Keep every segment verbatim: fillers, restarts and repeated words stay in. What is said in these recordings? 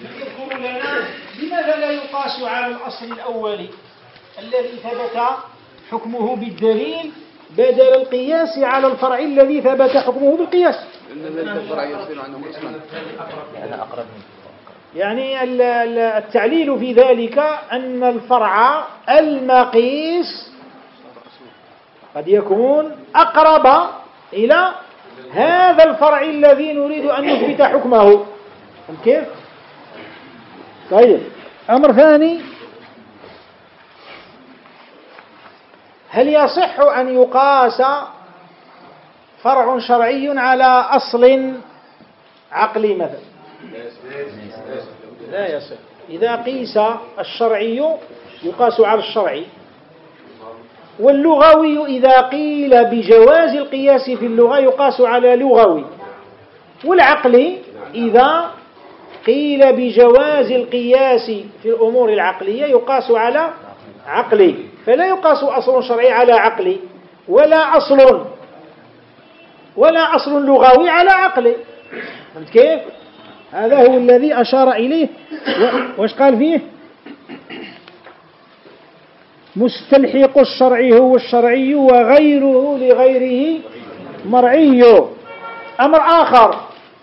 يذكر لنا لماذا لا يقاس على الأصل الأولي الذي ثبت حكمه بالدليل بدل القياس على الفرع الذي ثبت حكمه بالقياس. يعني التعليل في ذلك أن الفرع المقيس قد يكون أقرب إلى هذا الفرع الذي نريد أن نثبت حكمه. كيف؟ طيب، أمر ثاني، هل يصح أن يقاس فرع شرعي على أصل عقلي مثلا؟ لا يصح. إذا قيس الشرعي يقاس على الشرعي، واللغوي إذا قيل بجواز القياس في اللغة يقاس على لغوي، والعقلي إذا قيل بجواز القياس في الأمور العقلية يقاس على عقلي. فلا يقاس أصل شرعي على عقلي، ولا أصل ولا أصل لغوي على عقلي. فهمت كيف؟ هذا هو الذي أشار إليه. وش قال فيه؟ مستلحق الشرع هو الشرعي وغيره لغيره مرعي. أمر آخر،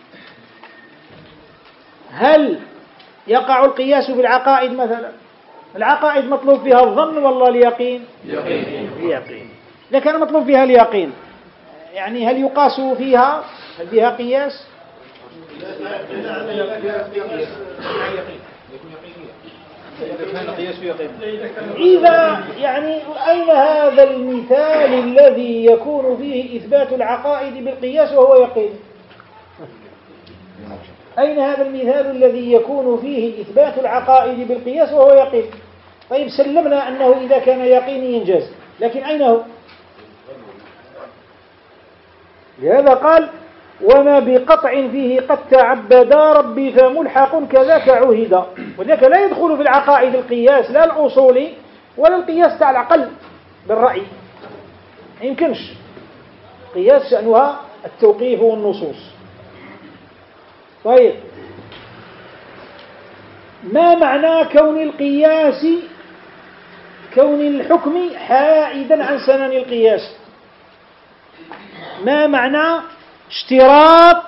هل يقع القياس بالعقائد مثلا؟ العقائد مطلوب فيها الظن والله اليقين؟ اليقين. إذا كان مطلوب فيها اليقين يعني هل يقاس فيها؟ هل فيها قياس؟ إذا يعني أين هذا المثال الذي يكون فيه إثبات العقائد بالقياس وهو يقين؟ أين هذا المثال الذي يكون فيه إثبات العقائد بالقياس وهو يقين؟ طيب، سلمنا أنه إذا كان يقيني ينجز، لكن أين هو؟ لهذا قال وما بقطع فيه قد تعبد ربي فملحق كذاك عهد. ولذلك لا يدخل في العقائد القياس، لا الأصولي ولا القياس تاع العقل بالرأي، ما يمكنش. قياس شأنها التوقيف والنصوص. طيب، ما معنى كون القياس كون الحكم حائدا عن سنن القياس؟ ما معنى اشتراط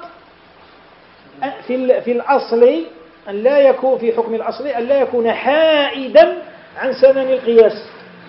في في الأصل أن لا يكون في حكم الأصل أن لا يكون حائدا عن سنن القياس؟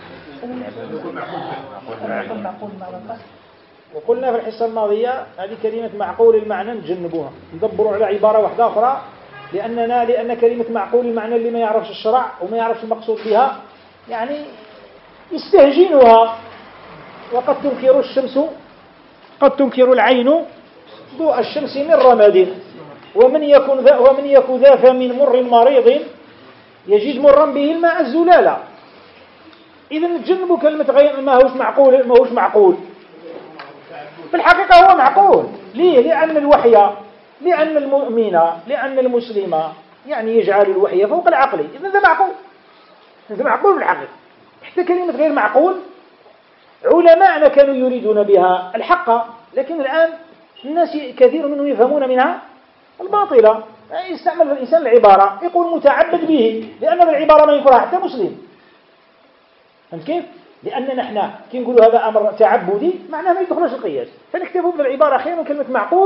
وقلنا في الحصة الماضية هذه كلمة معقول المعنى نجنبوها، ندبروا على عبارة واحدة أخرى، لأننا لأن كلمة معقول المعنى اللي ما يعرفش الشرع وما يعرفش المقصود بها يعني يستهجنها. وقد تنكر الشمس قد تنكر العين ضوء الشمس من رماد، ومن يكن ذا ومن يكن ذا فمن مر مريض يجد مرا به الماء الزلالة. إذا نتجنبوا كلمة غير ما هوش معقول ما هوش معقول. في الحقيقة هو معقول. ليه؟ لأن الوحي لأن المؤمن لأن المسلم يعني يجعل الوحي فوق العقل. إذا ذا معقول، هذا معقول بالحقيقة. حتى كلمة غير معقول علماءنا كانوا يريدون بها الحق، لكن الآن الناس كثير منهم يفهمون منها الباطلة. يستعمل الإنسان العبارة يقول متعبد به، لأن العبارة ما ينكرها حتى مسلم. فهمت كيف؟ لأن نحن كي نقولوا هذا أمر تعبدي معناه ما يدخلش القياس، فنكتبوا بالعبارة خير من كلمة معقول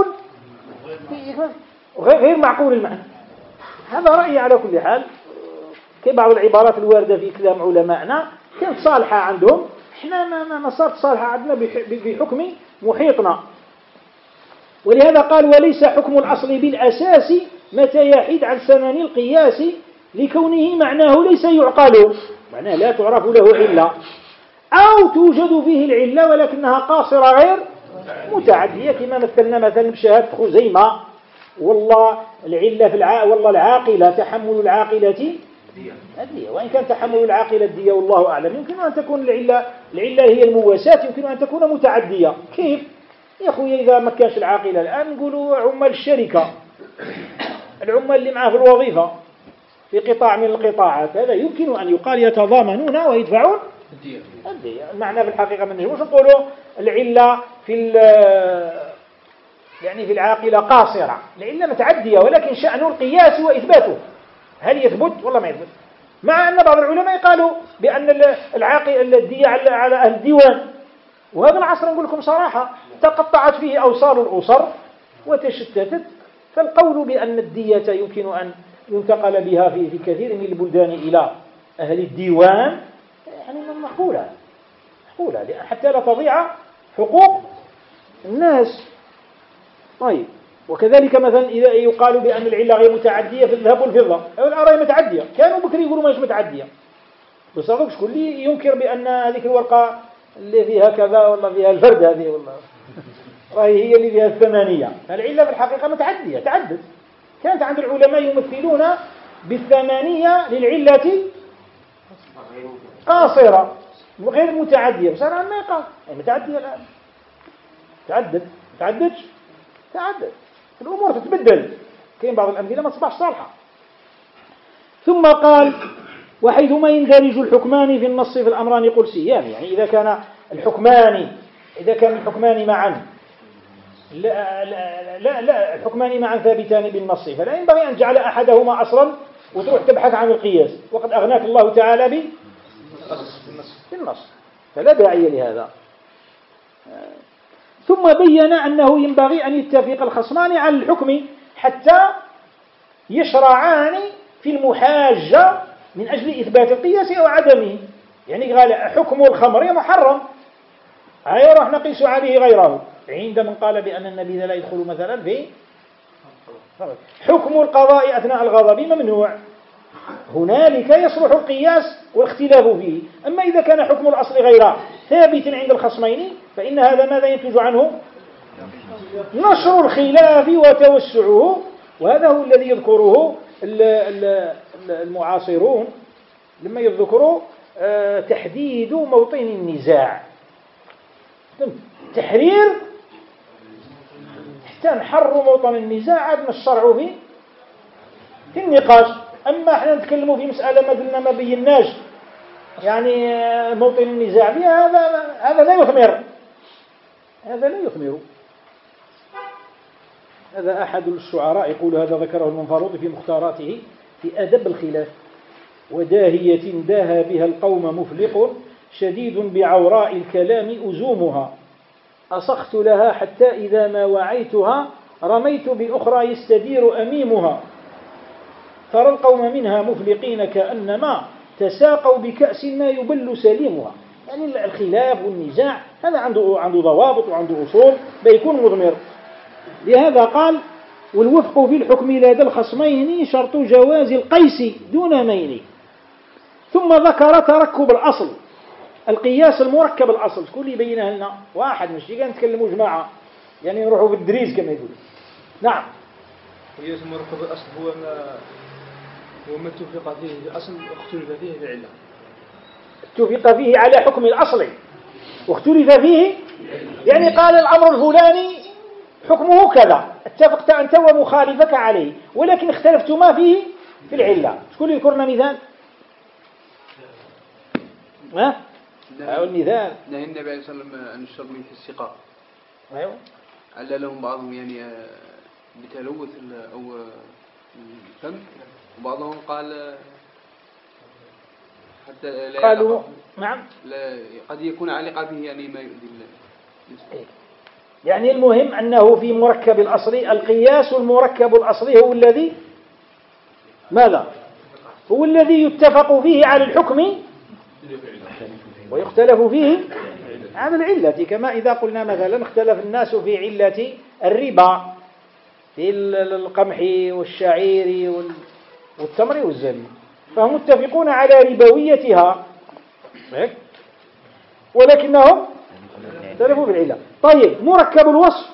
غير معقول المعنى. هذا رأيي على كل حال. كي بعض العبارات الواردة في كلام علمائنا كانت صالحة عندهم، احنا ما ما صارت صالحة عندنا بحكم محيطنا. ولهذا قال وليس حكم الأصل بالأساس متى يحيد عن سنن القياس لكونه معناه ليس يعقل، معناه لا تعرف له علة، أو توجد فيه العلة ولكنها قاصرة غير متعدية، كما مثلنا مثلا بشهادة خزيمة والله العلة في الع... والله العاقلة تحمل العاقلة الدية، وإن كان تحمل العاقلة الدية والله أعلم يمكن أن تكون العلة العلة هي المواساة، يمكن أن تكون متعدية. كيف يا أخوي؟ إذا ما كانش العاقلة الآن نقولوا عمال الشركة، العمال اللي معاه في الوظيفة في قطاع من القطاعات، هذا يمكن أن يقال يتضامنون ويدفعون الدية. المعنى في الحقيقة ما نجموش نقولوا العلة في يعني في العاقلة قاصرة، العلة متعدية، ولكن شأن القياس وإثباته. هل يثبت ولا ما يثبت؟ مع أن بعض العلماء قالوا بأن العاقل الدية على أهل الديوان، وهذا العصر نقول لكم صراحة تقطعت فيه أوصال الأسر وتشتتت، فالقول بأن الدية يمكن أن ينتقل بها في في كثير من البلدان إلى أهل الديوان يعني مقبولة مقبولة حتى لا تضيع حقوق الناس. طيب، وكذلك مثلا إذا يقال بأن العلة غير متعدية في الذهب والفضة، الأراضي متعدية، كانوا بكري يقولوا ماش متعدية، بس هذاك شكون اللي ينكر بأن هذيك الورقة اللي فيها كذا ولا فيها الفرد هذه والله راهي هي اللي فيها الثمانية، العلة في الحقيقة متعدية تعدد. كانت عند العلماء يمثلون بالثمانية للعلة قاصرة وغير متعدية، بس أنا ما يقال يعني متعدية الآن تعدد تعددش تعدد الأمور تتبدل، كاين بعض الأمثلة ما تصبحش صالحة. ثم قال وحيثما يندرج الحكمان في النص في الأمران يقول سيان، يعني إذا كان الحكمان إذا كان الحكمان معا لا لا لا, لا الحكمان معا ثابتان بالنص، فلا ينبغي أن تجعل أحدهما أصلا وتروح تبحث عن القياس، وقد أغناك الله تعالى بالنص، فلا داعي لهذا. ثم بين أنه ينبغي أن يتفق الخصمان على الحكم حتى يشرعان في المحاجة من أجل إثبات القياس أو عدمه. يعني قال حكم الخمر محرم، هيا راح نقيس عليه غيره، عند من قال بأن النبي لا يدخل مثلا في حكم القضاء أثناء الغضب ممنوع، هنالك يصلح القياس والاختلاف فيه. أما إذا كان حكم الأصل غيره ثابت عند الخصمين فإن هذا ماذا ينتج عنه؟ نشر الخلاف وتوسعه، وهذا هو الذي يذكره المعاصرون لما يذكروا تحديد موطن النزاع، تحرير حتى نحرر موطن النزاع عندنا الشرع فيه في النقاش. أما احنا نتكلموا في مسألة ما قلنا ما بيناش يعني موطن النزاع فيها، هذا هذا لا يثمر هذا لا يثمر هذا أحد الشعراء يقول هذا ذكره المنفروط في مختاراته في أدب الخلاف: وداهية داهى بها القوم مفلق شديد بعوراء الكلام أزومها، أصخت لها حتى إذا ما وعيتها رميت بأخرى يستدير أميمها، ترى القوم منها مفلقين كأنما تساقوا بكأس ما يبل سليمها. يعني الخلاف والنزاع هذا عنده عنده ضوابط وعنده أصول بيكون مضمر. لهذا قال والوفق في الحكم لدى الخصمين شرط جواز القيس دون مين. ثم ذكر تركب الأصل، القياس المركب الأصل، شكون اللي يبينها لنا؟ واحد، مش كان نتكلموا جماعة يعني نروحوا بالدريس كما يقول. نعم، القياس المركب الأصل هو ما هو ما اتفق فيه الأصل واختلف فيه العلة. اتفق فيه على حكم الأصل واختلف فيه، يعني قال الأمر الفلاني حكمه كذا، اتفقت أنت ومخالفك عليه، ولكن اختلفتما فيه في العلة. شكون يذكرنا مثال؟ ها؟ أو المثال نهى النبي عليه الصلاة والسلام عن الشرب في السقاء. أيوه. علّ لهم بعضهم يعني بتلوث أو الفم، وبعضهم قال حتى لا قالوا نعم لا قد يكون علق به يعني ما يؤذي. يعني المهم أنه في مركب الأصلي القياس المركب الأصلي هو الذي ماذا؟ هو الذي يتفق فيه على الحكم ويختلف فيه على العلة، كما إذا قلنا مثلا اختلف الناس في علة الربا في القمح والشعير والتمر والزبيب، فهم متفقون على ربويتها ولكنهم اختلفوا في العلة. طيب، مركب الوصف،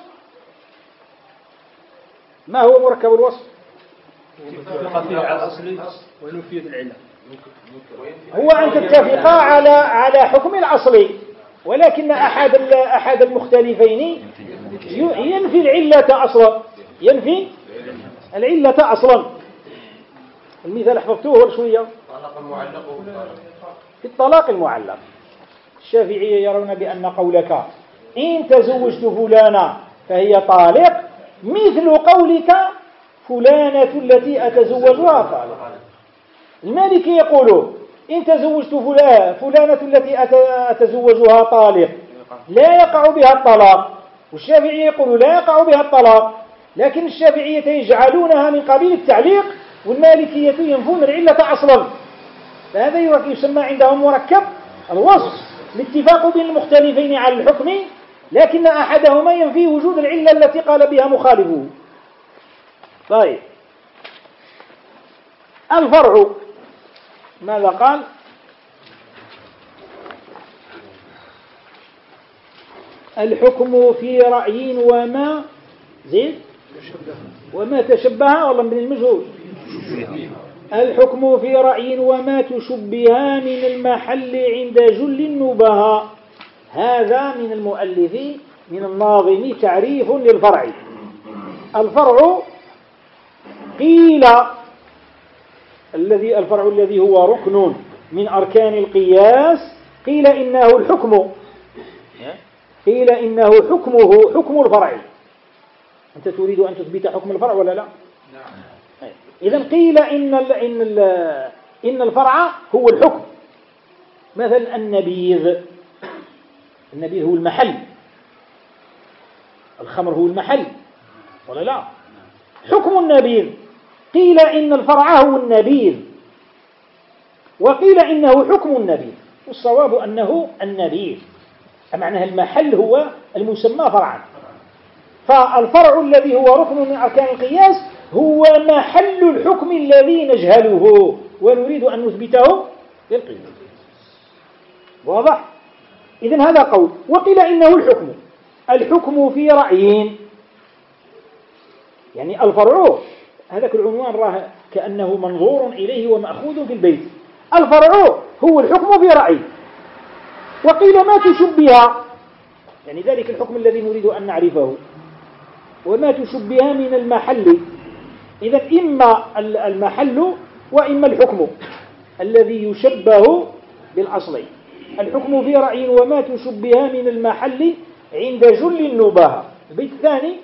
ما هو مركب الوصف؟ اتفق فيه على الأصل ونفي العلة. هو أن تتفقا على على حكم الأصل، ولكن أحد أحد المختلفين ينفي العلة أصلا، ينفي العلة أصلا. المثال حفظتوه شوية في الطلاق المعلق. الشافعية يرون بأن قولك إن تزوجت فلانا فهي طالق مثل قولك فلانة التي أتزوجها طالق. المالكي يقول إن تزوجت فلان فلانة التي أتزوجها طالق لا يقع بها الطلاق، والشافعي يقول لا يقع بها الطلاق، لكن الشافعية يجعلونها من قبيل التعليق والمالكية ينفون العلة أصلا. فهذا يسمى عندهم مركب الوصف، الاتفاق بين المختلفين على الحكم، لكن أحدهما ينفي وجود العلة التي قال بها مخالفه. طيب الفرع ماذا قال؟ الحكم في رأي وما زيد وما تشبه والله من المجهول. الحكم في رأي وما تشبه من المحل عند جل النبهاء. هذا من المؤلف من الناظم تعريف للفرع. الفرع قيل الذي الفرع الذي هو ركن من أركان القياس قيل إنه الحكم، قيل إنه حكمه حكم الفرع. أنت تريد أن تثبت حكم الفرع ولا لا؟ نعم. إذن قيل إن ال إن ال إن الفرع هو الحكم. مثلا النبيذ، النبيذ هو المحل، الخمر هو المحل ولا لا؟ حكم النبيذ قيل إن الفرع هو النبيذ، وقيل إنه حكم النبيذ، والصواب أنه النبيذ، معناها المحل هو المسمى فرعا. فالفرع الذي هو ركن من أركان القياس هو محل الحكم الذي نجهله ونريد أن نثبته للقياس. واضح؟ إذن هذا قول. وقيل إنه الحكم، الحكم في رأي، يعني الفرع هذاك العنوان راه كأنه منظور إليه ومأخوذ في البيت. الفرع هو الحكم في رأي. وقيل ما تشبه، يعني ذلك الحكم الذي نريد أن نعرفه، وما تشبه من المحل. إذا إما المحل وإما الحكم الذي يشبه بالأصل. الحكم في رأي وما تشبه من المحل عند جل النبهة. البيت الثاني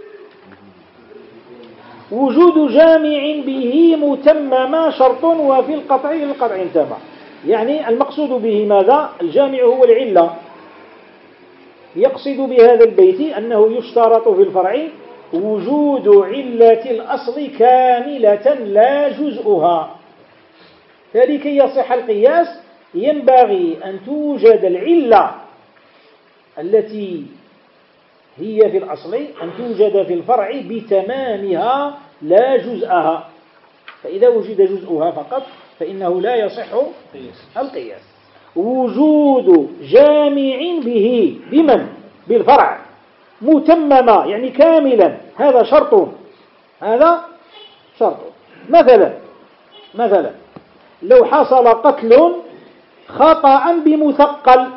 وجود جامع به متمما شرط وفي القطع للقطع انتمى. يعني المقصود به ماذا؟ الجامع هو العلة. يقصد بهذا البيت أنه يشترط في الفرع وجود علة الأصل كاملة لا جزءها. فلكي يصح القياس ينبغي أن توجد العلة التي هي في الأصل أن توجد في الفرع بتمامها لا جزءها. فإذا وجد جزءها فقط فإنه لا يصح القياس. وجود جامع به بمن؟ بالفرع متمما يعني كاملا، هذا شرط، هذا شرط. مثلا مثلا لو حصل قتل خطأ بمثقل،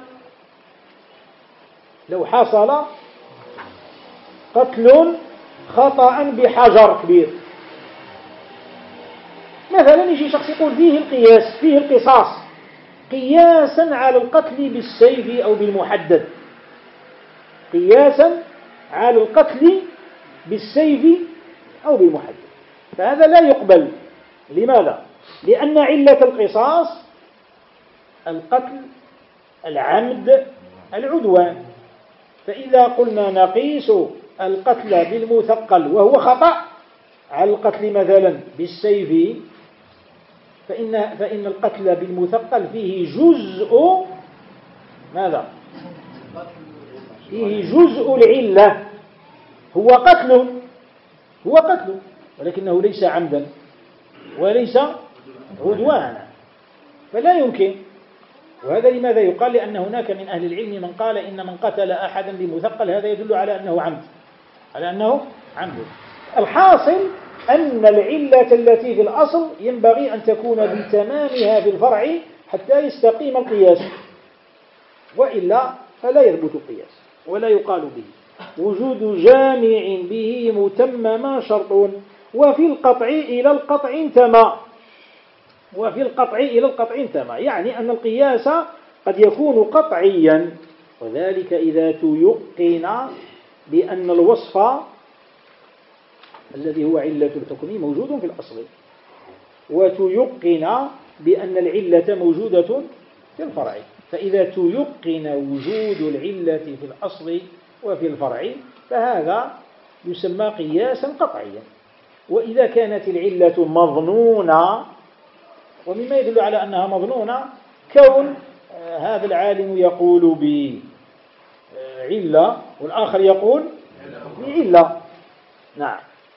لو حصل قتل خطأ بحجر كبير مثلا، يجي شخص يقول فيه القياس، فيه القصاص قياسا على القتل بالسيف أو بالمحدد، قياسا على القتل بالسيف أو بالمحدد، فهذا لا يقبل. لماذا؟ لأن علة القصاص القتل العمد العدوان. فإذا قلنا نقيس القتل بالمثقل وهو خطأ على القتل مثلا بالسيف، فإن, فإن القتل بالمثقل فيه جزء ماذا؟ فيه جزء العلة، هو قتل، هو قتل ولكنه ليس عمدا وليس عدوانا، فلا يمكن. وهذا لماذا يقال؟ لأن هناك من أهل العلم من قال إن من قتل أحدا بمثقل هذا يدل على أنه عمد، على أنه عمد. الحاصل أن العلة التي في الأصل ينبغي أن تكون بتمامها في الفرع حتى يستقيم القياس، وإلا فلا يثبت القياس ولا يقال به. وجود جامع به متمما شرط وفي القطع إلى القطع انتمى، وفي القطع إلى القطع انتمى، يعني أن القياس قد يكون قطعيا، وذلك إذا تيقن بأن الوصف الذي هو علة الحكم موجود في الأصل. وتيقن بأن العلة موجودة في الفرع. فإذا تيقن وجود العلة في الأصل وفي الفرع فهذا يسمى قياسا قطعيا. وإذا كانت العلة مظنونة، ومما يدل على أنها مظنونة كون هذا العالم يقول بعلة والآخر يقول بعلة. نعم.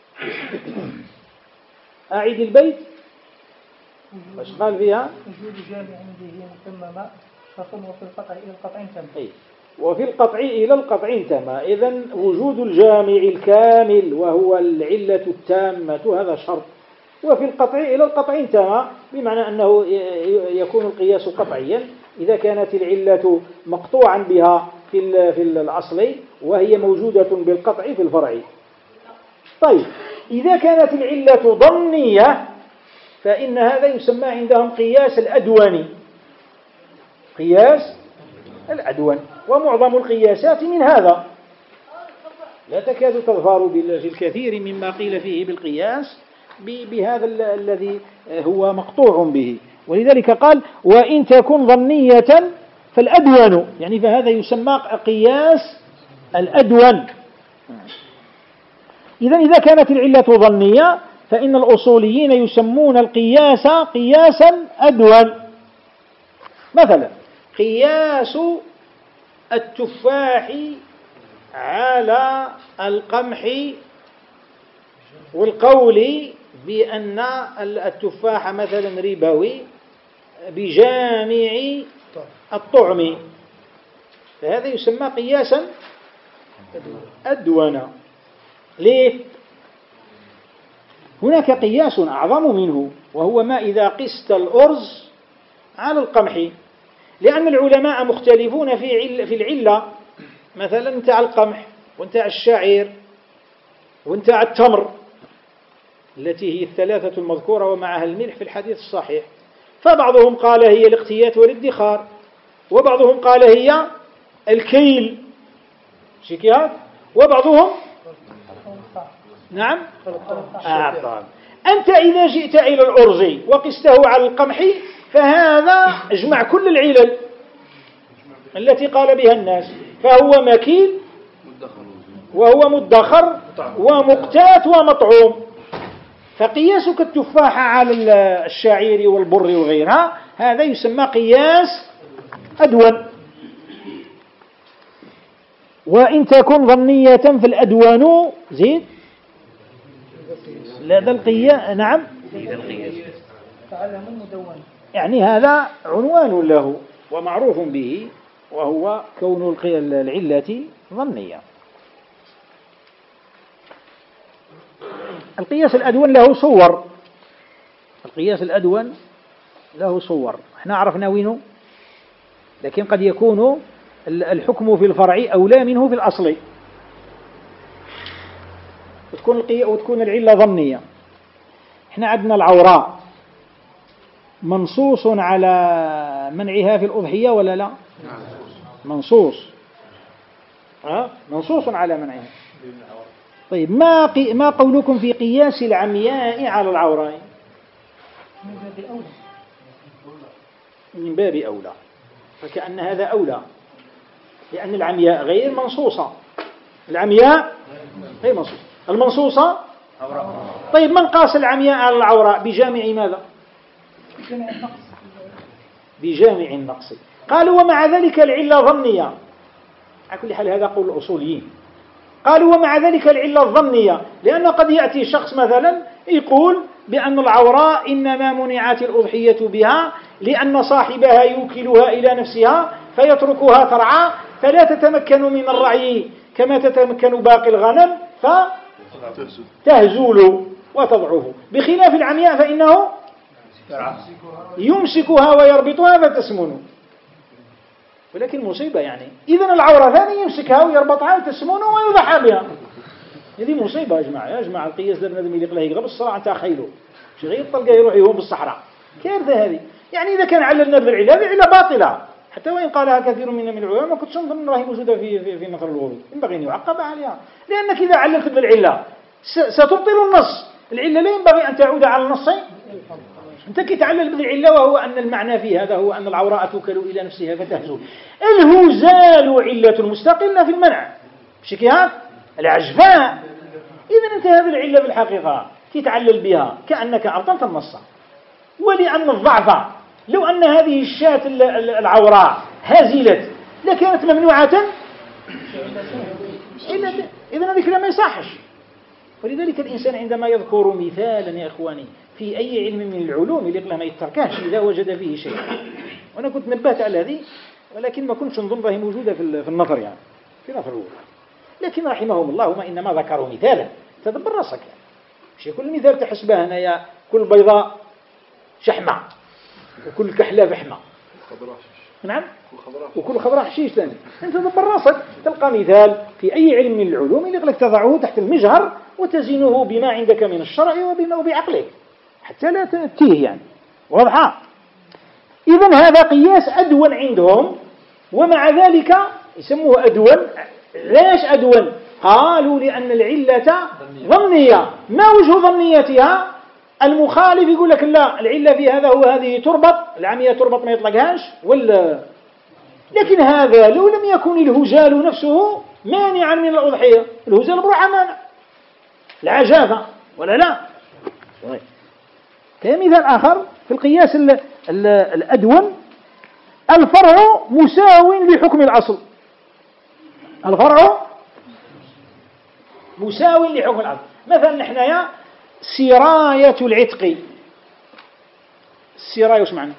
أعيد البيت باش قال فيها وجود جامع به متمم شرط وفي القطع إلى القطع تم. أي وفي القطع إلى القطع انتمى. إذن وجود الجامع الكامل وهو العلة التامة هذا شرط، وفي القطع إلى القطع انتمى، بمعنى أنه يكون القياس قطعيا إذا كانت العلة مقطوعا بها في في الأصل وهي موجودة بالقطع في الفرع. طيب إذا كانت العلة ظنية فإن هذا يسمى عندهم قياس الأدوان. قياس الأدوان، ومعظم القياسات من هذا، لا تكاد تظفر بالكثير مما قيل فيه بالقياس بهذا الذي هو مقطوع به. ولذلك قال وإن تكن ظنية فالأدوان، يعني فهذا يسمى قياس الأدوان. إذن إذا كانت العلة ظنية فإن الأصوليين يسمون القياس قياسا أدوان. مثلا قياس التفاح على القمح والقول بأن التفاح مثلا ربوي بجامع الطعم، فهذا يسمى قياسا أدونا. ليه؟ هناك قياس أعظم منه، وهو ما إذا قست الأرز على القمح، لأن العلماء مختلفون في في العلة، مثلا نتاع القمح ونتاع الشعير ونتاع التمر التي هي الثلاثة المذكورة ومعها الملح في الحديث الصحيح. فبعضهم قال هي الاقتيات والادخار، وبعضهم قال هي الكيل شكيات، وبعضهم نعم أعطان. أنت إذا جئت إلى الأرز وقسته على القمح فهذا اجمع كل العلل التي قال بها الناس، فهو مكيل وهو مدخر ومقتات ومطعوم. فقياسك التفاحة على الشعير والبر وغيرها هذا يسمى قياس أدوان. وإن تكن ظنية فالأدوان زيد لا ذا القياس. نعم يعني هذا عنوان له ومعروف به، وهو كون العلة ظنية. القياس الأدون له صور. القياس الأدون له صور، احنا عرفنا وينه، لكن قد يكون الحكم في الفرع أولى منه في الأصل، وتكون القي... وتكون العلة ظنية. احنا عندنا العوراء منصوص على منعها في الأضحية ولا لا؟ منصوص ها؟ منصوص على منعها. طيب ما قي... ما قولكم في قياس العمياء على العوراء؟ من باب أولى. من باب أولى، فكأن هذا أولى، لأن العمياء غير منصوصة. العمياء غير منصوصة، المنصوصة عوراء. طيب من قاس العمياء على العوراء؟ بجامع ماذا؟ بجامع النقص. بجامع النقص. قالوا ومع ذلك العلة ظنية. على كل حال هذا قول الأصوليين. قالوا ومع ذلك العلة الظنية، لأنه قد يأتي شخص مثلا يقول بأن العوراء إنما منعت الأضحية بها لأن صاحبها يوكلها إلى نفسها فيتركها ترعى فلا تتمكن من الرعي كما تتمكن باقي الغنم فتهزل وتضعف، بخلاف العمياء فإنه يمسكها ويربطها فتسمن. ولكن مصيبة يعني، إذن العورة ثاني يمسكها ويربطها وتسمن ويضحى بها. هذه مصيبة يا جماعة. يا جماعة القياس ده بنادم يليق له يقرب الصراع نتاع خيله شي غير طلقه يروح يهون بالصحراء. كارثة هذه. يعني إذا كان عللنا بالعلة هذه علة باطلة، حتى وإن قالها كثير من من العلماء ما كنتش نظن أنها موجودة في في في نثر الورود، ينبغي أن يعقب عليها، لأنك إذا عللت بالعلة ستبطل النص. العلة لا ينبغي أن تعود على النص أنت كي تعلل بالعلة وهو أن المعنى فيه هذا هو أن العوراء توكل إلى نفسها فتهزل. الهزال علة مستقلة في المنع بشكل هذا العجفاء. إذا أنت هذه العلة بالحقيقة كي تعلل بها كأنك أبطلت النص. ولأن الضعف لو أن هذه الشاة العوراء هزلت لكانت ممنوعة إذن هذا الكلام ما يصحش. ولذلك الإنسان عندما يذكر مثالا يا إخواني في أي علم من العلوم اللي قبل ما يتركاش إذا وجد فيه شيء. وأنا كنت نبهت على هذه ولكن ما كنتش نظن هي موجودة في النظر يعني في نظر الأول. لكن رحمهم الله ما إنما ذكروا مثالا تدبر راسك يعني. مش كل مثال تحسبه هنايا كل بيضاء شحمة وكل كحلة فحمة نعم وكل خضراء حشيش ثاني. أنت تدبر راسك تلقى مثال في أي علم من العلوم اللي لك تضعه تحت المجهر وتزينه بما عندك من الشرع وبما وبعقلك حتى لا تتيه يعني واضحة. إذن هذا قياس أدون عندهم ومع ذلك يسموه أدون. ليش أدون؟ قالوا لأن العلة ظنية. ما وجه ظنيتها؟ المخالف يقول لك لا العلة في هذا هو هذه تربط العمية تربط ما يطلقهاش ولا. لكن هذا لو لم يكن الهزال نفسه مانعا من الأضحية. الهزال بروحه مانع العجافة ولا لا. كمثال آخر في القياس ال ال الأدون الفرع مساو لحكم الأصل. الفرع مساو لحكم الأصل. مثلا نحن يا سراية العتق. السراية وش معنى؟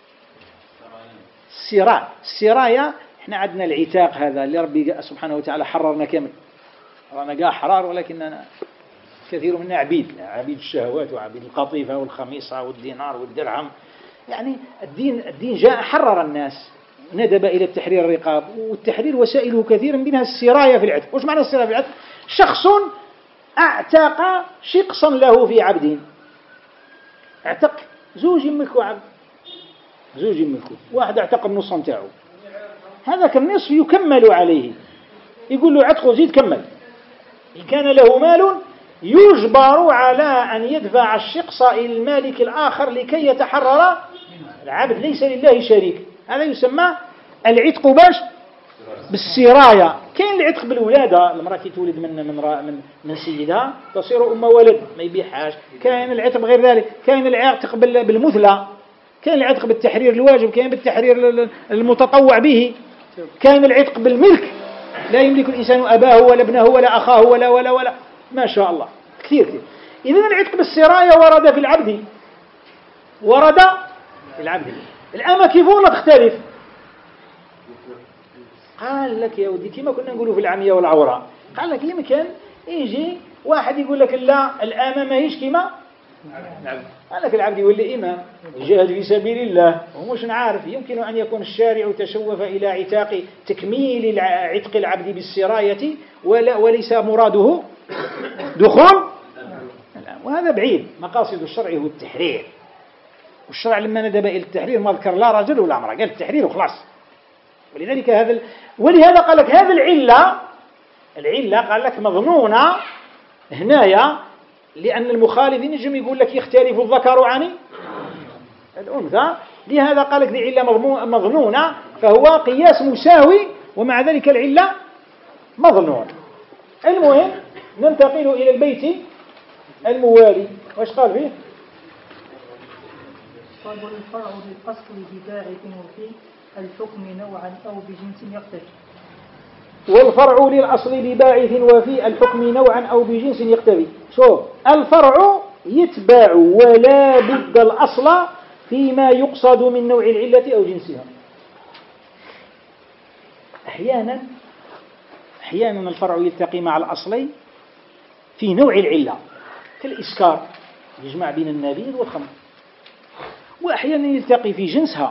السراية السراية احنا عندنا العتاق هذا اللي ربي سبحانه وتعالى حررنا كامل. رانا قاع حرار ولكننا كثير منا عبيد عبيد الشهوات وعبيد القطيفة والخميصة والدينار والدرهم. يعني الدين الدين جاء حرر الناس ندب إلى التحرير الرقاب. والتحرير وسائله كثير منها السراية في العتق. وش معنى السراية في العتق؟ شخص اعتق شقصا له في عبد. اعتق زوج يملكه عبد زوج يملكه واحد اعتق النص نتاعو هذاك النصف يكمل عليه يقول له عتقه زيد كمل. إن كان له مال يجبر على أن يدفع الشقص إلى المالك الآخر لكي يتحرر العبد ليس لله شريك. هذا يسمى العتق باش بالسراية. كاين العتق بالولادة المرأة كي تولد من من من من سيدها تصير أم ولد ما يبيحهاش. كاين العتق بغير ذلك. كاين العتق بالمثلى. كاين العتق بالتحرير الواجب. كاين بالتحرير المتطوع به. كاين العتق بالملك لا يملك الإنسان أباه ولا ابنه ولا أخاه ولا ولا ولا ما شاء الله كثير كثير. إذن العتق بالسراية ورد في العبد ورد في العبد. الأمة كيف ولا تختلف؟ قال لك يا ودي كما كنا نقولوا في العمية والعوراء قال لك يمكن يجي واحد يقول لك لا الأمة ما هيش كما قال لك العبد يولي إمام يجاهد في سبيل الله ومش نعرف. يمكن أن يكون الشارع تشوف إلى عتاق تكميل عتق العبد بالسراية ولا وليس مراده دخول. وهذا بعيد. مقاصد الشرع هو التحرير. والشرع لما ندب إلى التحرير ما ذكر لا رجل ولا امرأة قال التحرير وخلاص. ولذلك هذا ال... ولهذا قال لك هذا العلة العلة قال لك مظنونة هنايا لأن المخالف ينجم يقول لك يختلف الذكر عن الأنثى. لهذا قال لك دي علة مظنونة فهو قياس مساوي ومع ذلك العلة مظنون. المهم ننتقل إلى البيت الموالي. وش قال فيه؟ قال والفرع للأصل بباعث وفي الحكم نوعا أو بجنس يقتضي. والفرع للأصل بباعث وفي الحكم نوعا أو بجنس يقتضي. شوف الفرع يتبع ولا بد الأصل فيما يقصد من نوع العلة أو جنسها. أحيانا أحيانا الفرع يلتقي مع الأصل في نوع العلة كالإسكار يجمع بين النبيذ والخمر. وأحيانا يلتقي في جنسها.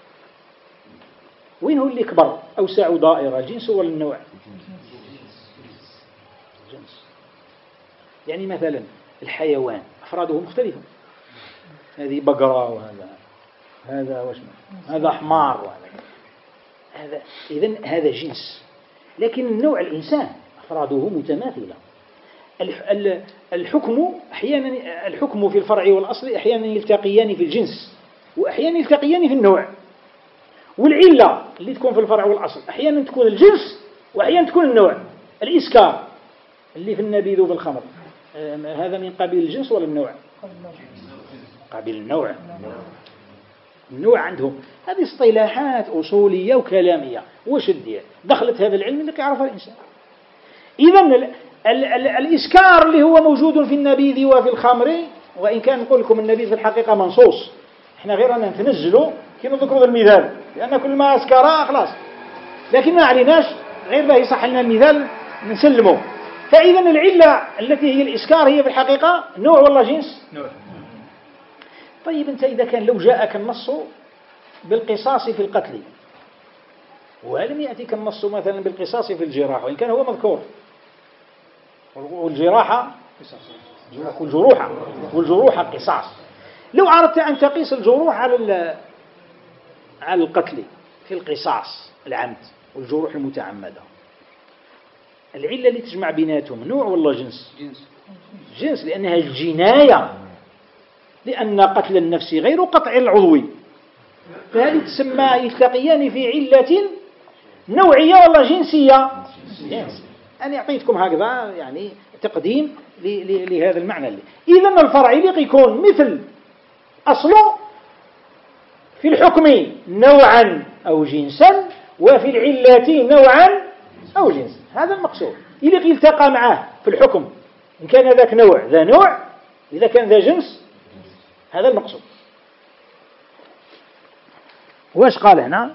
وين هو اللي كبر أوسع دائرة جنس ولا النوع؟ جنس. يعني مثلا الحيوان أفراده مختلفة. هذه بقرة وهذا هذا وشما هذا حمار وهذا هذا. إذن هذا جنس. لكن النوع الإنسان أفراده متماثلة. الحكم أحيانا الحكم في الفرع والأصل أحيانا يلتقيان في الجنس وأحيانا يلتقيان في النوع، والعلة اللي تكون في الفرع والأصل أحيانا تكون الجنس وأحيانا تكون النوع. الإسكار اللي في النبيذ وفي الخمر هذا من قبيل الجنس ولا النوع؟ قبيل النوع. النوع عندهم هذه اصطلاحات أصولية وكلامية، وش الدير دخلت هذا العلم اللي يعرفه الإنسان. إذن الإسكار اللي هو موجود في النبيذ وفي الخمر، وإن كان نقول لكم النبيذ في الحقيقة منصوص، إحنا غير أن نتنزله كي نذكروا المثال، لأن كل ما أسكر خلاص، لكن ما عليناش غير به يصح لنا المثال نسلمه. فإذا العلة التي هي الإسكار هي في الحقيقة نوع ولا جنس؟ نوع. طيب أنت إذا كان لو جاءك النص بالقصاص في القتل ولم يأتيك النص مثلا بالقصاص في الجراح، وإن كان هو مذكور، والجراحة والجروحة والجروحة قصاص، لو أردت أن تقيس الجروح على على القتل في القصاص العمد والجروح المتعمدة، العلة اللي تجمع بيناتهم نوع ولا جنس؟ جنس. جنس لأنها الجناية، لأن قتل النفس غير قطع العضوي، فهذه تسمى يلتقيان في علة نوعية ولا جنسية؟ جنس. أنا أعطيتكم هكذا يعني تقديم لهذا المعنى. إذن الفرع اللي يكون مثل أصله في الحكم نوعا أو جنسا، وفي العلة نوعا أو جنسا، هذا المقصود. اللي يلتقى معه في الحكم إن كان ذاك نوع ذا نوع، إذا كان ذا جنس، هذا المقصود. واش قال هنا؟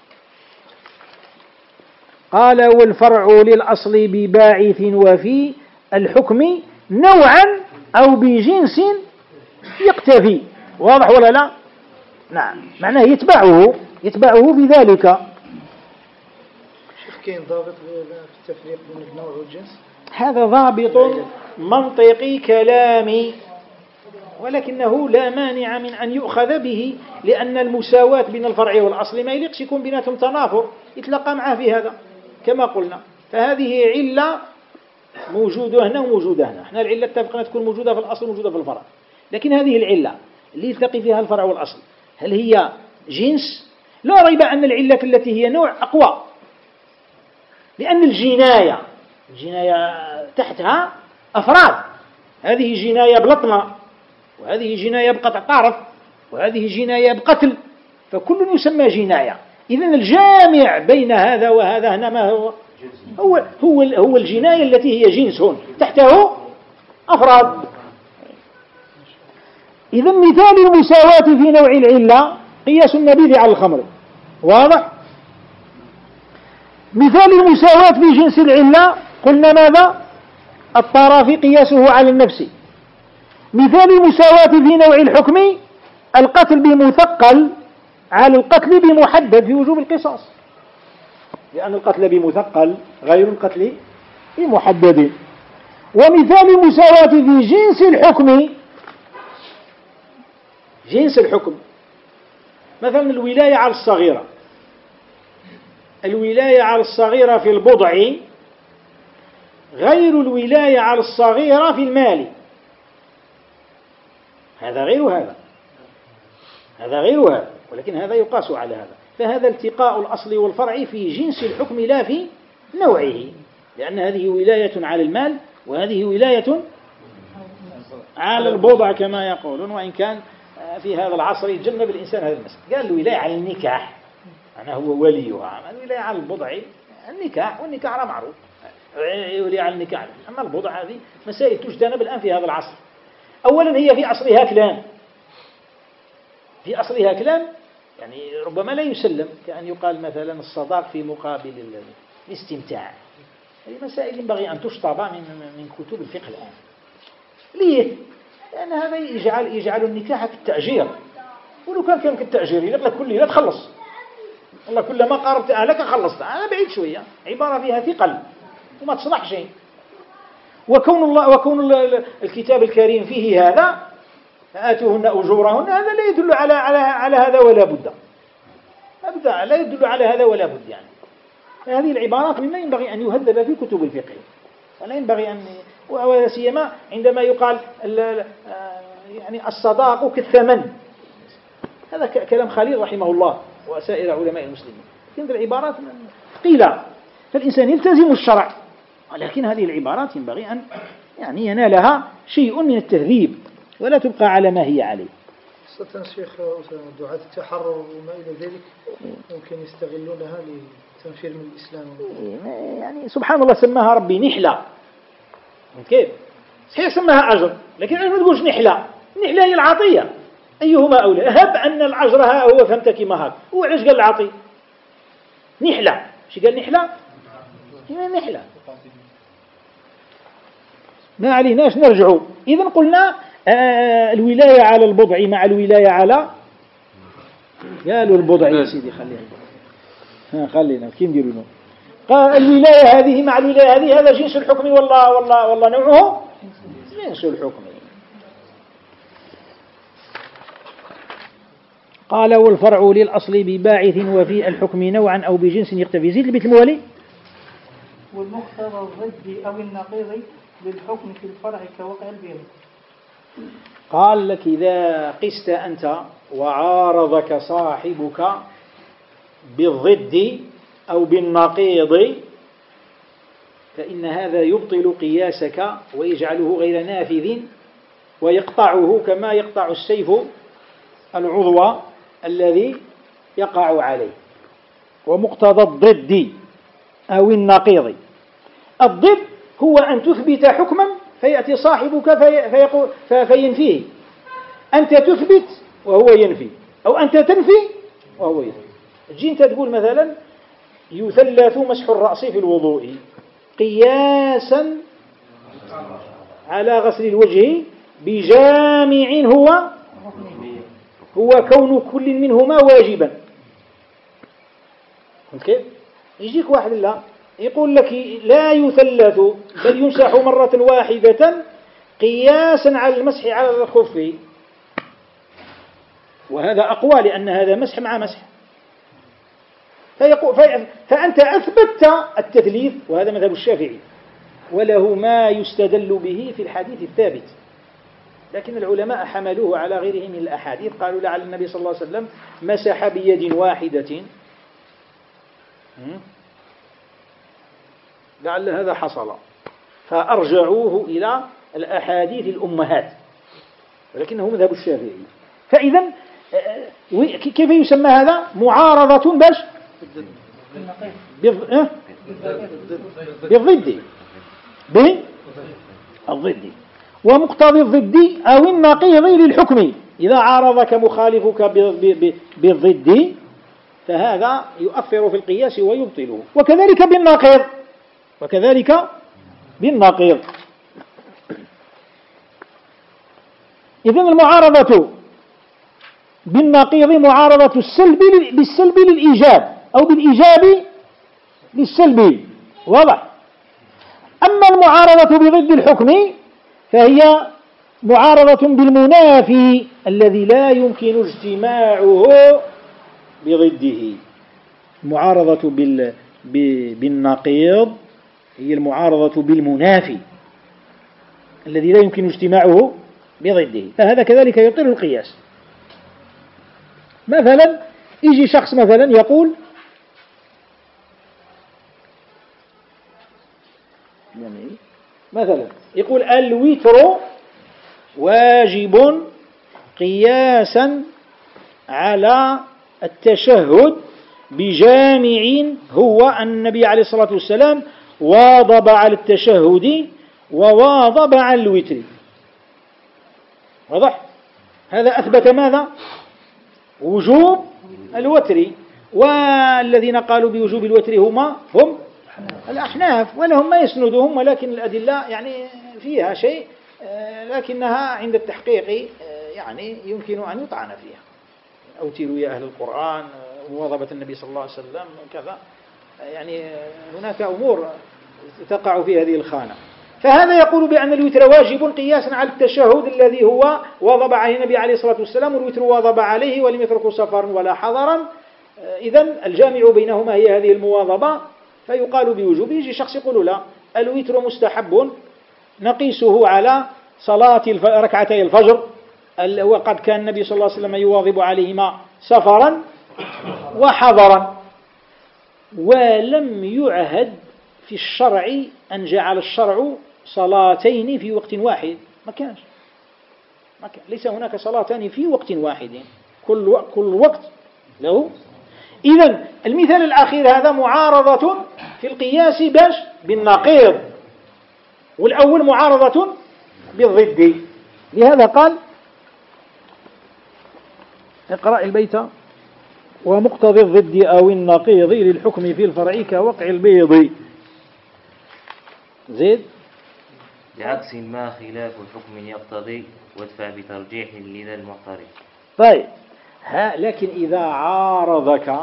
قال والفرع للأصل بباعث وفي الحكم نوعا أو بجنس يقتفي. واضح ولا لا؟ نعم، معناه يتبعه يتبعه بذلك. شوف كاين ضابط في التفريق بين النوع والجنس؟ هذا ضابط منطقي كلامي، ولكنه لا مانع من أن يؤخذ به، لأن المساواة بين الفرع والأصل ما يليقش يكون بيناتهم تنافر يتلقى معه في هذا كما قلنا. فهذه علة موجودة هنا وموجودة هنا، احنا العلة اتفقنا تكون موجودة في الأصل وموجودة في الفرع، لكن هذه العلة اللي يلتقي فيها الفرع والأصل هل هي جنس؟ لا ريب أن العلة التي هي نوع أقوى، لأن الجناية الجناية تحتها أفراد، هذه جناية بلطمة، وهذه جناية بقطع طرف، وهذه جناية بقتل، فكل يسمى جناية. إذن الجامع بين هذا وهذا هنا ما هو؟ هو هو هو الجناية التي هي جنس تحته أفراد. إذن مثال المساواة في نوع العلة قياس النبيذ على الخمر، واضح؟ مثال المساواة في جنس العلة قلنا ماذا؟ الطرف قياسه على النفس. مثال المساواة في نوع الحكم القتل بمثقل على القتل بمحدد في وجوب القصاص، لأن القتل بمثقل غير القتل بمحدد. ومثال المساواة في جنس الحكم جنس الحكم مثلا الولاية على الصغيرة، الولاية على الصغيرة في البضع غير الولاية على الصغيرة في المال، هذا غير هذا هذا غير هذا ولكن هذا يقاس على هذا. فهذا التقاء الأصل والفرع في جنس الحكم لا في نوعه، لأن هذه ولاية على المال وهذه ولاية على البضع كما يقولون، وإن كان في هذا العصر يتجنب الإنسان هذا المسألة. قال الولاية على النكاح أنا هو وليها، الولاية على البضع النكاح، والنكاح راه معروف الولاية على النكاح. أما البضع هذه مسائل تجتنب الآن في هذا العصر. أولا هي في أصلها كلام، في أصلها كلام يعني ربما لا يسلم، كأن يقال مثلا الصداق في مقابل الاستمتاع. هذه مسائل ينبغي أن تشطب من من كتب الفقه الآن. ليه؟ لأن هذا يجعل يجعل النكاح كالتأجير، ولو كان كان كالتأجير يقول لك كل ليلة تخلص، والله كلما قاربت أهلك خلصت. أنا بعيد شوية، عبارة فيها ثقل وما تصلح شيء. وكون الله وكون الكتاب الكريم فيه هذا آتوهن أجورهن، هذا لا يدل على على على هذا ولا بد، أبدا لا يدل على هذا ولا بد. يعني هذه العبارات مما ينبغي أن يهذب في كتب الفقه، ولا ينبغي أن ولا سيما عندما يقال يعني الصداق كالثمن. هذا كلام خليل رحمه الله وسائر علماء المسلمين. لكن العبارات ثقيلة، فالإنسان يلتزم الشرع، ولكن هذه العبارات ينبغي أن يعني ينالها شيء من التهذيب ولا تبقى على ما هي عليه. خاصة شيخ دعاة التحرر وما إلى ذلك ممكن يستغلونها لتنفير من الإسلام. يعني سبحان الله سماها ربي نحلة. كيف؟ صحيح سماها أجر، لكن أنا ما تقولش نحلة. النحلة هي العطية، أيهما أولى؟ هب أن الأجر ها هو فهمت كما هاك، هو علاش قال العطية نحلة؟ شي قال نحلة؟ هي نحلة. ما عليناش نرجعوا. إذا قلنا آه الولاية على البضع مع الولاية على قالوا البضع يا سيدي خلينا ها خلينا كيف نديروا قال الولاية هذه مع الولاية هذه هذا جنس الحكم والله والله والله نوعه جنس الحكم. قال والفرع للأصل بباعث وفي الحكم نوعا أو بجنس يقتفي. زيد البيت الموالي. والمقتضى الضد أو النقيض للحكم في الفرع كوقع البيض. قال لك إذا قست أنت وعارضك صاحبك بالضد أو بالنقيض فإن هذا يبطل قياسك ويجعله غير نافذ ويقطعه كما يقطع السيف العضو الذي يقع عليه. ومقتضى الضد أو النقيض، الضد هو أن تثبت حكما فيأتي صاحبك في في فينفيه. أنت تثبت وهو ينفي، أو أنت تنفي وهو يثبت. تجي أنت تقول مثلا يثلث مسح الرأس في الوضوء قياسا على غسل الوجه بجامع هو هو كون كل منهما واجبا. كيف؟ يجيك واحد لا يقول لك لا يثلث بل يمسح مرة واحدة قياسا على المسح على الخف، وهذا أقوى لأن هذا مسح مع مسح. فيقول فأنت أثبتت التثليث، وهذا مذهب الشافعي وله ما يستدل به في الحديث الثابت، لكن العلماء حملوه على غيره من الأحاديث. قالوا لعل النبي صلى الله عليه وسلم مسح بيد واحدة، لعل هذا حصل، فأرجعوه إلى الأحاديث الأمهات، ولكنه مذهب الشافعي. فإذا كيف يسمى هذا؟ معارضة باش بالضد بالضد. ومقتضي الضد أو النقيض للحكم إذا عارضك مخالفك بالضد فهذا يؤثر في القياس ويبطله. وكذلك بالنقيض وكذلك بالنقيض. إذن المعارضة بالنقيض معارضة السلب بالسلب للإيجاب أو بالإيجاب للسلب، واضح. أما المعارضة بضد الحكم فهي معارضة بالمنافي الذي لا يمكن اجتماعه بضده. المعارضة بال بالنقيض هي المعارضة بالمنافي الذي لا يمكن اجتماعه بضده، فهذا كذلك يبطل القياس. مثلا يجي شخص مثلا يقول مثلا يقول الوتر واجب قياسا على التشهد بجامع هو أن النبي عليه الصلاة والسلام واظب على التشهد وواظب على الوتر. واضح؟ هذا أثبت ماذا؟ وجوب الوتر. والذين قالوا بوجوب الوتر هما هم الأحناف، ولهم ما يسندهم، ولكن الأدلة يعني فيها شيء لكنها عند التحقيق يعني يمكن أن يطعن فيها. أوتروا يا أهل القرآن، مواظبة النبي صلى الله عليه وسلم كذا، يعني هناك أمور تقع في هذه الخانة. فهذا يقول بأن الوتر واجب قياسا على التشهد الذي هو واظب عليه النبي عليه الصلاة والسلام، والوتر واظب عليه ولم يتركه سفرا ولا حضرا. إذن الجامع بينهما هي هذه المواظبة، فيقال بوجوب. يجي شخص يقول لا، الوتر مستحب نقيسه على صلاة ركعتي الفجر، وقد كان النبي صلى الله عليه وسلم يواظب عليهما سفرا وحضرا، ولم يعهد في الشرع أن جعل الشرع صلاتين في وقت واحد، ما كانش، ما كان. ليس هناك صلاتان في وقت واحد، كل كل وقت له. إذن المثال الأخير هذا معارضة في القياس باش بالنقيض، والأول معارضة بالضد. لهذا قال اقرأ البيت: ومقتضي الضد أو النقيض للحكم في الفرع كوقع البيض. زيد: بعكس ما خلاف حكم يقتضي وادفع بترجيح لذا المعترض. طيب، ها لكن إذا عارضك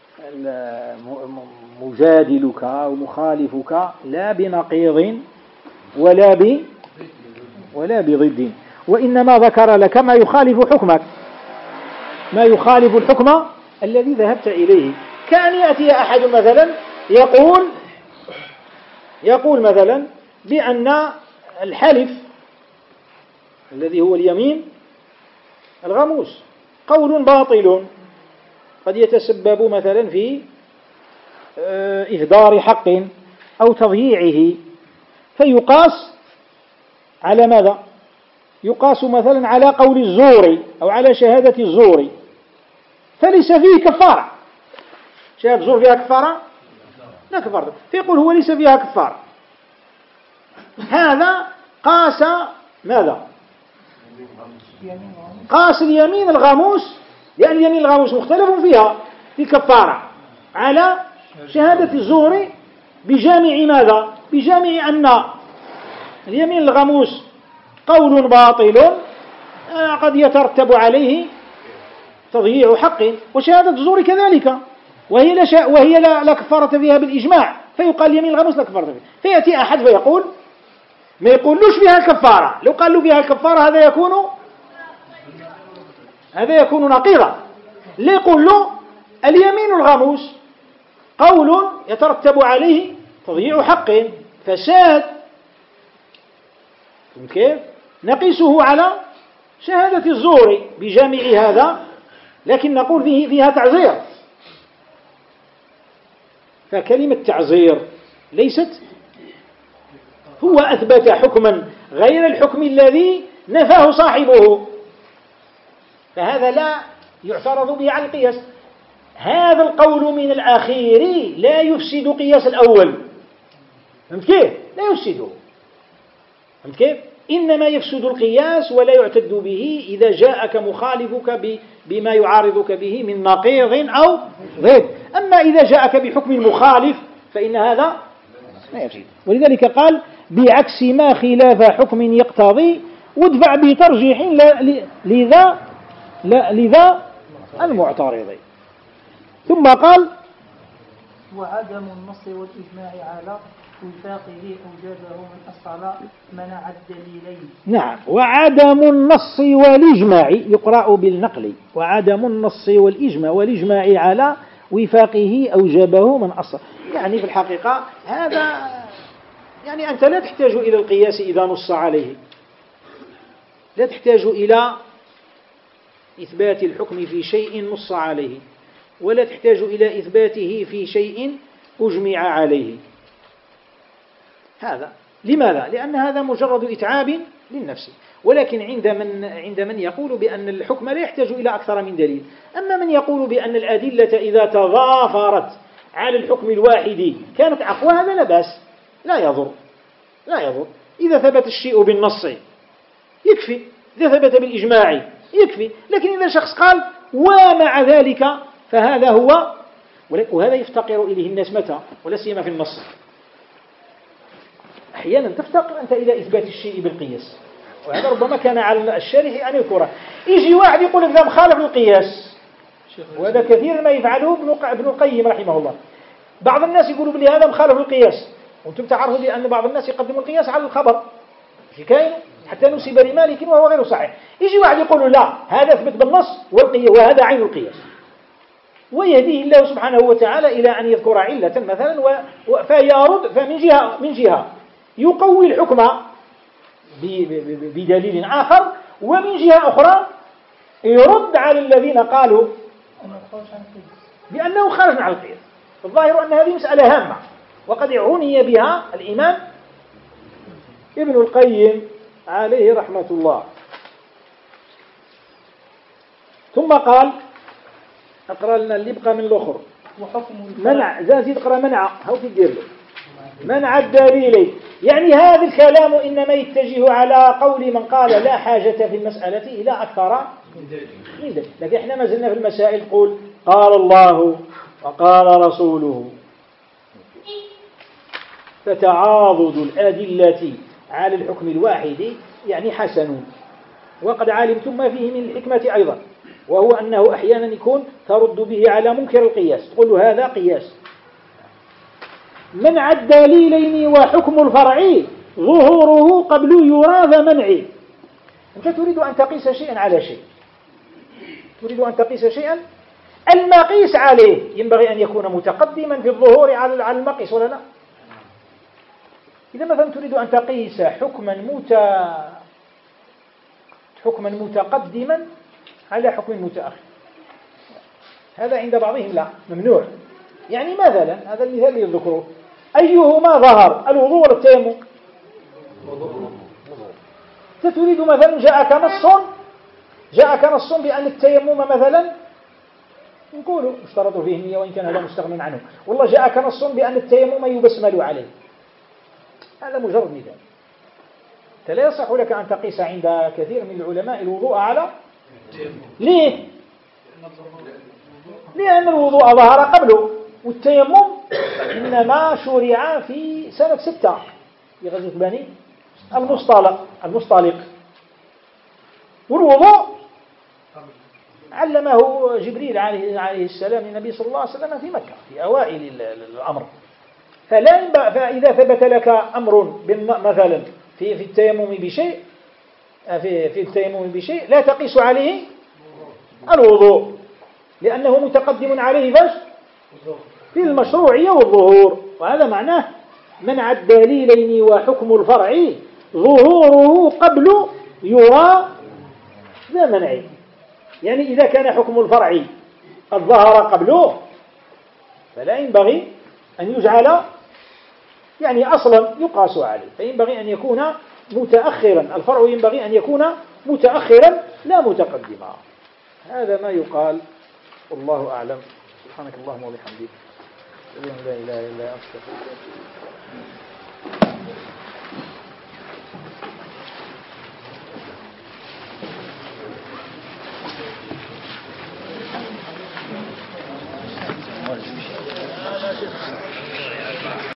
مجادلك أو مخالفك لا بنقيض ولا ب ولا بضد، وإنما ذكر لك ما يخالف حكمك، ما يخالف الحكم الذي ذهبت إليه، كأن يأتي أحد مثلا يقول يقول مثلا بأن الحلف الذي هو اليمين الغموس قول باطل قد يتسبب مثلا في إهدار حق أو تضييعه، فيقاس على ماذا؟ يقاس مثلا على قول الزور أو على شهادة الزور، فليس فيه كفارة. شهادة الزور فيها كفارة؟ لا كفارة، فيقول هو ليس فيها كفارة. هذا قاس ماذا؟ قاس اليمين الغاموس، لأن اليمين الغاموس مختلف فيها في كفارة، على شهادة الزور بجامع ماذا؟ بجامع أن اليمين الغاموس قول باطل قد يترتب عليه تضييع حق، وشهادة الزور كذلك، وهي لا, شا... وهي لا... لا كفارة فيها بالإجماع، فيقال اليمين الغاموس لا كفارة فيها. فيأتي أحد فيقول ما يقولوش فيها كفارة، لو قال له فيها كفارة هذا يكون هذا يكون نقيضا. لا يقول له اليمين الغاموس قول يترتب عليه تضييع حق، فساد، كيف؟ نقيسه على شهادة الزور بجامع هذا، لكن نقول فيه فيها تعزير. فكلمة تعزير ليست، هو أثبت حكما غير الحكم الذي نفاه صاحبه، فهذا لا يعترض به على القياس. هذا القول من الأخير لا يفسد قياس الأول، فهمت كيف؟ لا يفسده، فهمت كيف؟ إنما يفسد القياس ولا يعتد به إذا جاءك مخالفك بما يعارضك به من نقيض أو ضد. أما إذا جاءك بحكم مخالف فإن هذا لا يفسد. ولذلك قال بعكس ما خلاف حكم يقتضي وادفع بترجيح لذا لذا المعترض. ثم قال وعدم النص والإجماع على وفاقه أوجبه من الصلاة منع الدليلين. نعم، وعدم النص والإجماع يقرأ بالنقل، وعدم النص والإجماع والإجماع على وفاقه أوجبه من الصلاة. يعني في الحقيقة هذا يعني أنت لا تحتاج إلى القياس إذا نص عليه، لا تحتاج إلى إثبات الحكم في شيء نص عليه، ولا تحتاج إلى إثباته في شيء أجمع عليه. هذا لماذا؟ لأن هذا مجرد إتعاب للنفس. ولكن عند من عند من يقول بأن الحكم لا يحتاج إلى أكثر من دليل. أما من يقول بأن الأدلة إذا تضافرت على الحكم الواحد كانت أقوى، هذا لا بأس، لا يضر لا يضر. إذا ثبت الشيء بالنص يكفي، إذا ثبت بالإجماع يكفي. لكن إذا شخص قال ومع ذلك فهذا هو، وهذا يفتقر إليه الناس متى؟ ولا سيما في النص. أحيانا تفتقر أنت إلى إثبات الشيء بالقياس، وهذا ربما كان على الشارح أن يذكره. يجي واحد يقول لك ذا مخالف للقياس، وهذا كثير ما يفعله ابن القيم رحمه الله. بعض الناس يقولوا بلي هذا مخالف للقياس، وانتم تعرفوا بأن بعض الناس يقدموا القياس على الخبر كاين حتى نسب لمالك وهو غير صحيح. يجي واحد يقول لا هذا ثبت بالنص والقياس وهذا عين القياس، ويهديه الله سبحانه وتعالى إلى أن يذكر علة مثلا فيرد، فمن جهة من جهة يقوي الحكم بدليل آخر، ومن جهة أخرى يرد على الذين قالوا بأنه خرج عن القياس. الظاهر أن هذه مسألة هامة، وقد عني بها الإمام ابن القيم عليه رحمة الله. ثم قال، أقرأ لنا اللي بقى من الأخر، وحكم منع زازيد اقرأ منع هو في الدير له منع الدليل، يعني هذا الكلام إنما يتجه على قول من قال لا حاجة في المسألة إلى أكثر من ذلك. لكن إحنا ما زلنا في المسائل قول قال الله وقال رسوله، فتعاضد الأدلة على الحكم الواحد يعني حسن، وقد علمتم ما فيه من الحكمة أيضا، وهو أنه أحيانا يكون ترد به على منكر القياس، تقول له هذا قياس. منع الدليلين وحكم الفرع ظهوره قبل يرى ذا منع. أنت تريد أن تقيس شيئا على شيء، تريد أن تقيس شيئا، المقيس عليه ينبغي أن يكون متقدما في الظهور على المقيس ولا لا؟ إذا مثلا تريد أن تقيس حكما مت... حكما متقدما على حكم متأخر، هذا عند بعضهم لا ممنوع. يعني مثلا هذا المثال اللي يذكره، أيهما ظهر الوضوء ولا التيمم؟ تريد مثلا جاءك نص جاءك نص بأن التيمم مثلا نقولوا اشترطوا فيه النية وإن كان هذا مستغنى عنه، والله جاءك نص بأن التيمم يبسمل عليه، هذا مجرد مثال. فلا يصح لك أن تقيس عند كثير من العلماء الوضوء على ليه؟ لأن الوضوء ظهر قبله، والتيمم إنما شرع في سنة ستة في غزوة بني المصطلق المصطلق والوضوء علمه جبريل عليه السلام للنبي صلى الله عليه وسلم في مكة في أوائل الأمر. فلا فإذا ثبت لك أمر مثلا في في التيمم بشيء في في التيمم بشيء لا تقيس عليه الوضوء، لأنه متقدم عليه فش في المشروعية والظهور. وهذا معناه منع الدليلين وحكم الفرع ظهوره قبل يرى ذا منع. يعني إذا كان حكم الفرع قد ظهر قبله فلا ينبغي أن يجعل يعني أصلا يقاس عليه، فينبغي أن يكون متأخرا، الفرع ينبغي أن يكون متأخرا لا متقدما. هذا ما يقال، والله أعلم. سبحانك اللهم وبحمدك، لا إله إلا أنت، أستغفرك.